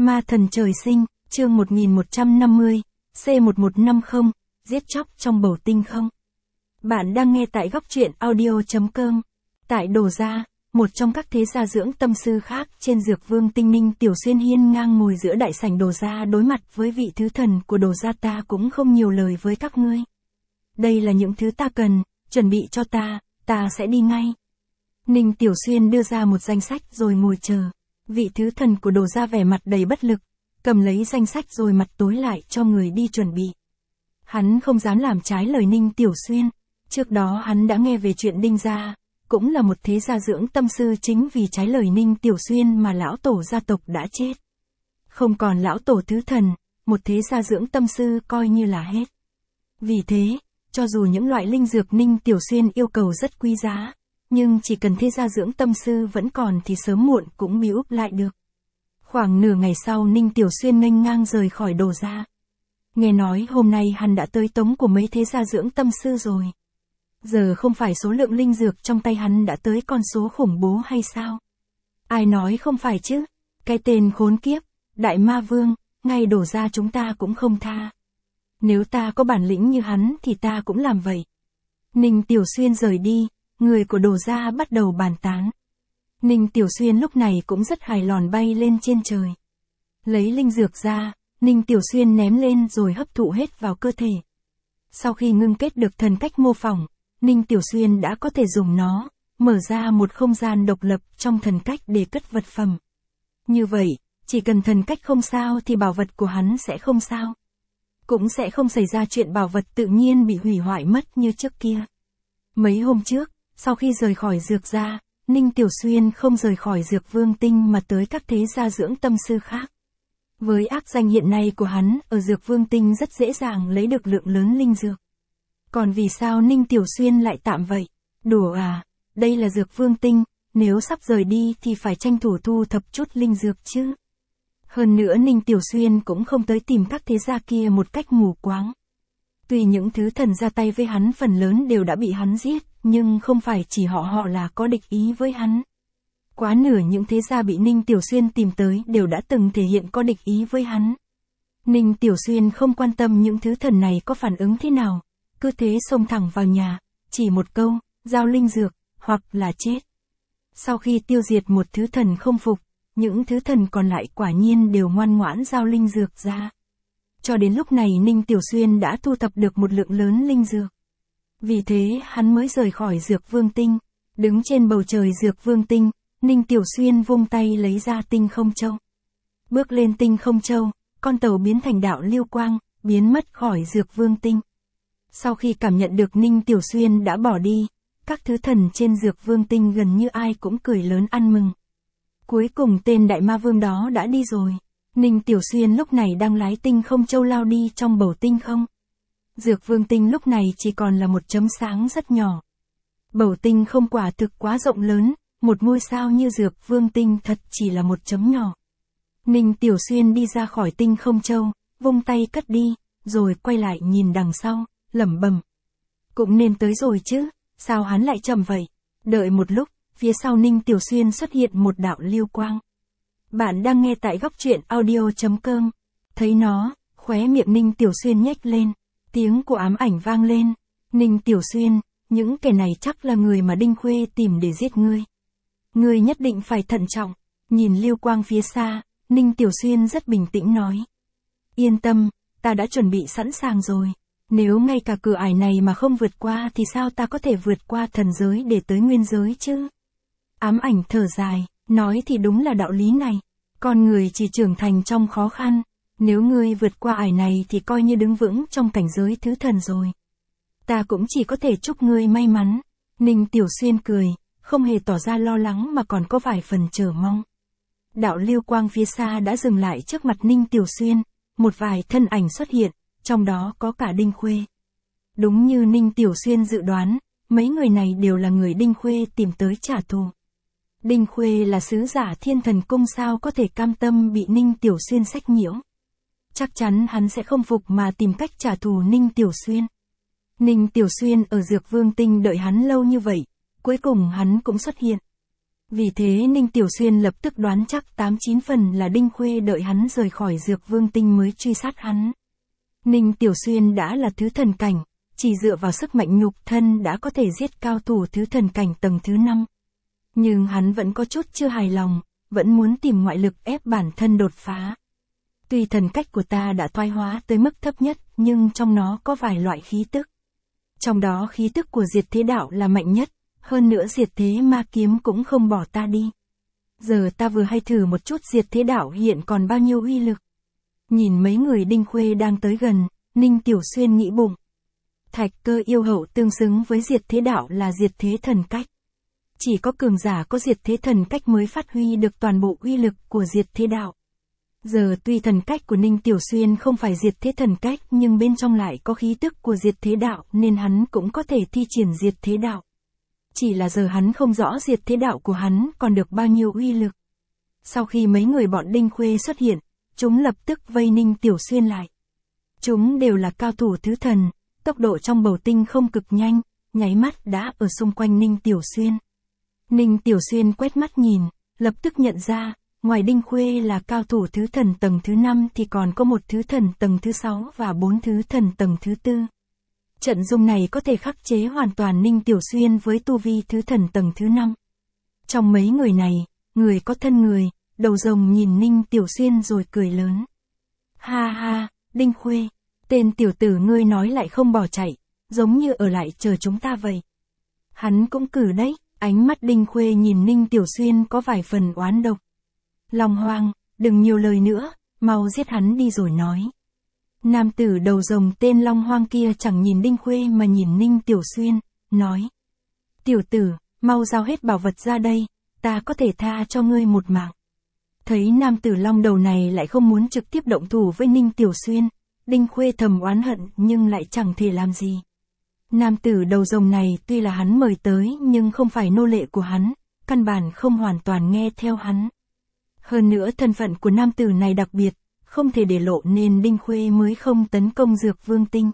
Ma thần trời sinh, chương 1150, C1150, giết chóc trong bầu tinh không. Bạn đang nghe tại góc truyện audio.com. Tại Đồ Gia, một trong các thế gia dưỡng tâm sư khác trên Dược Vương tinh Ninh Tiểu Xuyên hiên ngang ngồi giữa đại sảnh Đồ Gia đối mặt với vị thứ thần của Đồ Gia. Ta cũng không nhiều lời với các ngươi. Đây là những thứ ta cần, chuẩn bị cho ta sẽ đi ngay. Ninh Tiểu Xuyên đưa ra một danh sách rồi ngồi chờ. Vị thứ thần của Đồ Gia vẻ mặt đầy bất lực, cầm lấy danh sách rồi mặt tối lại cho người đi chuẩn bị. Hắn không dám làm trái lời Ninh Tiểu Xuyên. Trước đó hắn đã nghe về chuyện Đinh Gia, cũng là một thế gia dưỡng tâm sư, chính vì trái lời Ninh Tiểu Xuyên mà lão tổ gia tộc đã chết. Không còn lão tổ thứ thần, một thế gia dưỡng tâm sư coi như là hết. Vì thế, cho dù những loại linh dược Ninh Tiểu Xuyên yêu cầu rất quý giá, nhưng chỉ cần thế gia dưỡng tâm sư vẫn còn thì sớm muộn cũng bị úp lại được. Khoảng nửa ngày sau Ninh Tiểu Xuyên nghênh ngang rời khỏi Đồ Gia. Nghe nói hôm nay hắn đã tới tống của mấy thế gia dưỡng tâm sư rồi. Giờ không phải số lượng linh dược trong tay hắn đã tới con số khủng bố hay sao? Ai nói không phải chứ? Cái tên khốn kiếp, Đại Ma Vương, ngay Đồ Gia chúng ta cũng không tha. Nếu ta có bản lĩnh như hắn thì ta cũng làm vậy. Ninh Tiểu Xuyên rời đi, người của Đồ Gia bắt đầu bàn tán. Ninh Tiểu Xuyên lúc này cũng rất hài lòng bay lên trên trời. Lấy linh dược ra, Ninh Tiểu Xuyên ném lên rồi hấp thụ hết vào cơ thể. Sau khi ngưng kết được thần cách mô phỏng, Ninh Tiểu Xuyên đã có thể dùng nó, mở ra một không gian độc lập trong thần cách để cất vật phẩm. Như vậy, chỉ cần thần cách không sao thì bảo vật của hắn sẽ không sao. Cũng sẽ không xảy ra chuyện bảo vật tự nhiên bị hủy hoại mất như trước kia. Mấy hôm trước, sau khi rời khỏi Dược Gia, Ninh Tiểu Xuyên không rời khỏi Dược Vương Tinh mà tới các thế gia dưỡng tâm sư khác. Với ác danh hiện nay của hắn, ở Dược Vương Tinh rất dễ dàng lấy được lượng lớn linh dược. Còn vì sao Ninh Tiểu Xuyên lại tạm vậy? Đùa à, đây là Dược Vương Tinh, nếu sắp rời đi thì phải tranh thủ thu thập chút linh dược chứ. Hơn nữa Ninh Tiểu Xuyên cũng không tới tìm các thế gia kia một cách mù quáng. Tuy những thứ thần ra tay với hắn phần lớn đều đã bị hắn giết, nhưng không phải chỉ họ là có địch ý với hắn. Quá nửa những thế gia bị Ninh Tiểu Xuyên tìm tới đều đã từng thể hiện có địch ý với hắn. Ninh Tiểu Xuyên không quan tâm những thứ thần này có phản ứng thế nào, cứ thế xông thẳng vào nhà, chỉ một câu, giao linh dược, hoặc là chết. Sau khi tiêu diệt một thứ thần không phục, những thứ thần còn lại quả nhiên đều ngoan ngoãn giao linh dược ra. Cho đến lúc này Ninh Tiểu Xuyên đã thu thập được một lượng lớn linh dược. Vì thế hắn mới rời khỏi Dược Vương Tinh. Đứng trên bầu trời Dược Vương Tinh, Ninh Tiểu Xuyên vung tay lấy ra Tinh Không Châu. Bước lên Tinh Không Châu, con tàu biến thành đạo lưu quang, biến mất khỏi Dược Vương Tinh. Sau khi cảm nhận được Ninh Tiểu Xuyên đã bỏ đi, các thứ thần trên Dược Vương Tinh gần như ai cũng cười lớn ăn mừng. Cuối cùng tên Đại Ma Vương đó đã đi rồi. Ninh Tiểu Xuyên lúc này đang lái Tinh Không Châu lao đi trong bầu tinh không. Dược Vương Tinh lúc này chỉ còn là một chấm sáng rất nhỏ. Bầu tinh không quả thực quá rộng lớn, một ngôi sao như Dược Vương Tinh thật chỉ là một chấm nhỏ. Ninh Tiểu Xuyên đi ra khỏi Tinh Không Châu, vung tay cất đi, rồi quay lại nhìn đằng sau, lẩm bẩm. Cũng nên tới rồi chứ, sao hắn lại chậm vậy? Đợi một lúc, phía sau Ninh Tiểu Xuyên xuất hiện một đạo lưu quang. Bạn đang nghe tại góc truyện audio.com. Thấy nó, khóe miệng Ninh Tiểu Xuyên nhếch lên. Tiếng của ám ảnh vang lên. Ninh Tiểu Xuyên, những kẻ này chắc là người mà Đinh Khuê tìm để giết ngươi. Ngươi nhất định phải thận trọng. Nhìn lưu quang phía xa, Ninh Tiểu Xuyên rất bình tĩnh nói. Yên tâm, ta đã chuẩn bị sẵn sàng rồi. Nếu ngay cả cửa ải này mà không vượt qua thì sao ta có thể vượt qua thần giới để tới nguyên giới chứ? Ám ảnh thở dài, nói thì đúng là đạo lý này. Con người chỉ trưởng thành trong khó khăn. Nếu ngươi vượt qua ải này thì coi như đứng vững trong cảnh giới thứ thần rồi. Ta cũng chỉ có thể chúc ngươi may mắn. Ninh Tiểu Xuyên cười, không hề tỏ ra lo lắng mà còn có vài phần chờ mong. Đạo lưu quang phía xa đã dừng lại trước mặt Ninh Tiểu Xuyên, một vài thân ảnh xuất hiện, trong đó có cả Đinh Khuê. Đúng như Ninh Tiểu Xuyên dự đoán, mấy người này đều là người Đinh Khuê tìm tới trả thù. Đinh Khuê là sứ giả Thiên Thần Cung, sao có thể cam tâm bị Ninh Tiểu Xuyên sách nhiễu. Chắc chắn hắn sẽ không phục mà tìm cách trả thù Ninh Tiểu Xuyên. Ninh Tiểu Xuyên ở Dược Vương Tinh đợi hắn lâu như vậy, cuối cùng hắn cũng xuất hiện. Vì thế Ninh Tiểu Xuyên lập tức đoán chắc 8-9 phần là Đinh Khuê đợi hắn rời khỏi Dược Vương Tinh mới truy sát hắn. Ninh Tiểu Xuyên đã là thứ thần cảnh, chỉ dựa vào sức mạnh nhục thân đã có thể giết cao thủ thứ thần cảnh tầng thứ 5. Nhưng hắn vẫn có chút chưa hài lòng, vẫn muốn tìm ngoại lực ép bản thân đột phá. Tuy thần cách của ta đã thoái hóa tới mức thấp nhất, nhưng trong nó có vài loại khí tức. Trong đó khí tức của diệt thế đạo là mạnh nhất, hơn nữa diệt thế ma kiếm cũng không bỏ ta đi. Giờ ta vừa hay thử một chút diệt thế đạo hiện còn bao nhiêu uy lực. Nhìn mấy người Đinh Khuê đang tới gần, Ninh Tiểu Xuyên nghĩ bụng. Thạch Cơ yêu hậu tương xứng với diệt thế đạo là diệt thế thần cách. Chỉ có cường giả có diệt thế thần cách mới phát huy được toàn bộ uy lực của diệt thế đạo. Giờ tuy thần cách của Ninh Tiểu Xuyên không phải diệt thế thần cách nhưng bên trong lại có khí tức của diệt thế đạo nên hắn cũng có thể thi triển diệt thế đạo. Chỉ là giờ hắn không rõ diệt thế đạo của hắn còn được bao nhiêu uy lực. Sau khi mấy người bọn Đinh Khuê xuất hiện, chúng lập tức vây Ninh Tiểu Xuyên lại. Chúng đều là cao thủ thứ thần, tốc độ trong bầu tinh không cực nhanh, nháy mắt đã ở xung quanh Ninh Tiểu Xuyên. Ninh Tiểu Xuyên quét mắt nhìn, lập tức nhận ra, ngoài Đinh Khuê là cao thủ thứ thần tầng thứ 5 thì còn có một thứ thần tầng thứ 6 và 4 thứ thần tầng thứ 4. Trận dung này có thể khắc chế hoàn toàn Ninh Tiểu Xuyên với tu vi thứ thần tầng thứ 5. Trong mấy người này, người có thân người, đầu rồng nhìn Ninh Tiểu Xuyên rồi cười lớn. Ha ha, Đinh Khuê, tên tiểu tử ngươi nói lại không bỏ chạy, giống như ở lại chờ chúng ta vậy. Hắn cũng cử đấy, ánh mắt Đinh Khuê nhìn Ninh Tiểu Xuyên có vài phần oán độc. Long Hoang, đừng nhiều lời nữa, mau giết hắn đi rồi nói. Nam tử đầu rồng tên Long Hoang kia chẳng nhìn Đinh Khuê mà nhìn Ninh Tiểu Xuyên, nói. Tiểu tử, mau giao hết bảo vật ra đây, ta có thể tha cho ngươi một mạng. Thấy nam tử long đầu này lại không muốn trực tiếp động thủ với Ninh Tiểu Xuyên, Đinh Khuê thầm oán hận nhưng lại chẳng thể làm gì. Nam tử đầu rồng này tuy là hắn mời tới nhưng không phải nô lệ của hắn, căn bản không hoàn toàn nghe theo hắn. Hơn nữa thân phận của nam tử này đặc biệt, không thể để lộ nên Đinh Khuê mới không tấn công Dược Vương Tinh.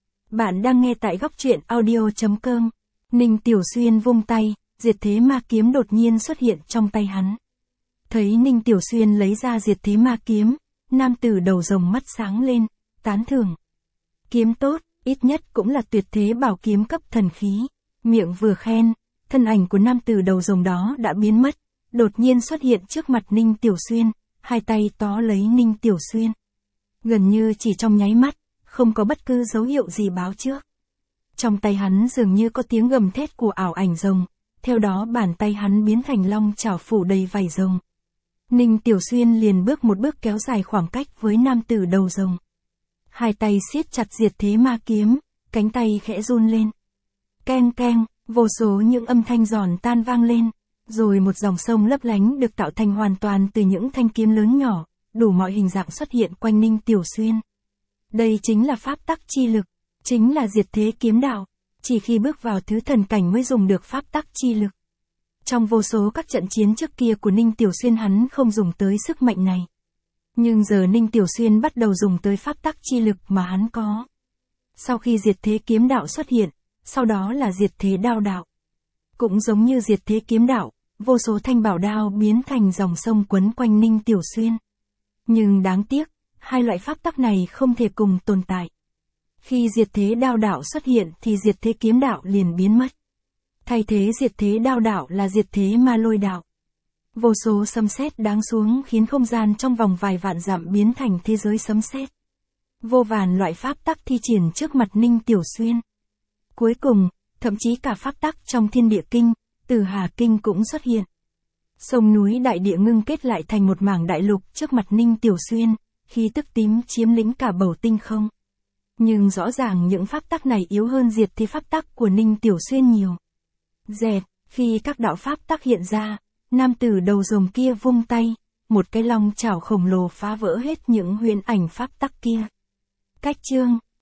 Bạn đang nghe tại góc truyện audio.com. Ninh Tiểu Xuyên vung tay, diệt thế ma kiếm đột nhiên xuất hiện trong tay hắn. Thấy Ninh Tiểu Xuyên lấy ra diệt thế ma kiếm, nam tử đầu rồng mắt sáng lên, tán thưởng. Kiếm tốt, ít nhất cũng là tuyệt thế bảo kiếm cấp thần khí. Miệng vừa khen, thân ảnh của nam tử đầu rồng đó đã biến mất, đột nhiên xuất hiện trước mặt Ninh Tiểu Xuyên, hai tay tó lấy Ninh Tiểu Xuyên. Gần như chỉ trong nháy mắt, không có bất cứ dấu hiệu gì báo trước. Trong tay hắn dường như có tiếng gầm thét của ảo ảnh rồng, theo đó bàn tay hắn biến thành long chảo phủ đầy vảy rồng. Ninh Tiểu Xuyên liền bước một bước kéo dài khoảng cách với nam tử đầu rồng. Hai tay siết chặt diệt thế ma kiếm, cánh tay khẽ run lên. Keng keng, vô số những âm thanh giòn tan vang lên, rồi một dòng sông lấp lánh được tạo thành hoàn toàn từ những thanh kiếm lớn nhỏ, đủ mọi hình dạng xuất hiện quanh Ninh Tiểu Xuyên. Đây chính là pháp tắc chi lực, chính là diệt thế kiếm đạo, chỉ khi bước vào thứ thần cảnh mới dùng được pháp tắc chi lực. Trong vô số các trận chiến trước kia của Ninh Tiểu Xuyên hắn không dùng tới sức mạnh này. Nhưng giờ Ninh Tiểu Xuyên bắt đầu dùng tới pháp tắc chi lực mà hắn có. Sau khi diệt thế kiếm đạo xuất hiện, sau đó là diệt thế đao đạo. Cũng giống như diệt thế kiếm đạo, vô số thanh bảo đao biến thành dòng sông quấn quanh Ninh Tiểu Xuyên. Nhưng đáng tiếc, hai loại pháp tắc này không thể cùng tồn tại. Khi diệt thế đao đạo xuất hiện thì diệt thế kiếm đạo liền biến mất. Thay thế diệt thế đao đạo là diệt thế ma lôi đạo. Vô số sấm sét đáng xuống khiến không gian trong vòng vài vạn dặm biến thành thế giới sấm sét. Vô vàn loại pháp tắc thi triển trước mặt Ninh Tiểu Xuyên. Cuối cùng, thậm chí cả pháp tắc trong Thiên Địa Kinh, Tử Hà Kinh cũng xuất hiện. Sông núi đại địa ngưng kết lại thành một mảng đại lục trước mặt Ninh Tiểu Xuyên, khí tức tím chiếm lĩnh cả bầu tinh không. Nhưng rõ ràng những pháp tắc này yếu hơn diệt thế pháp tắc của Ninh Tiểu Xuyên nhiều. Dẹt, khi các đạo pháp tắc hiện ra, nam tử đầu rồng kia vung tay, một cái long chảo khổng lồ phá vỡ hết những huyễn ảnh pháp tắc kia. Cách chương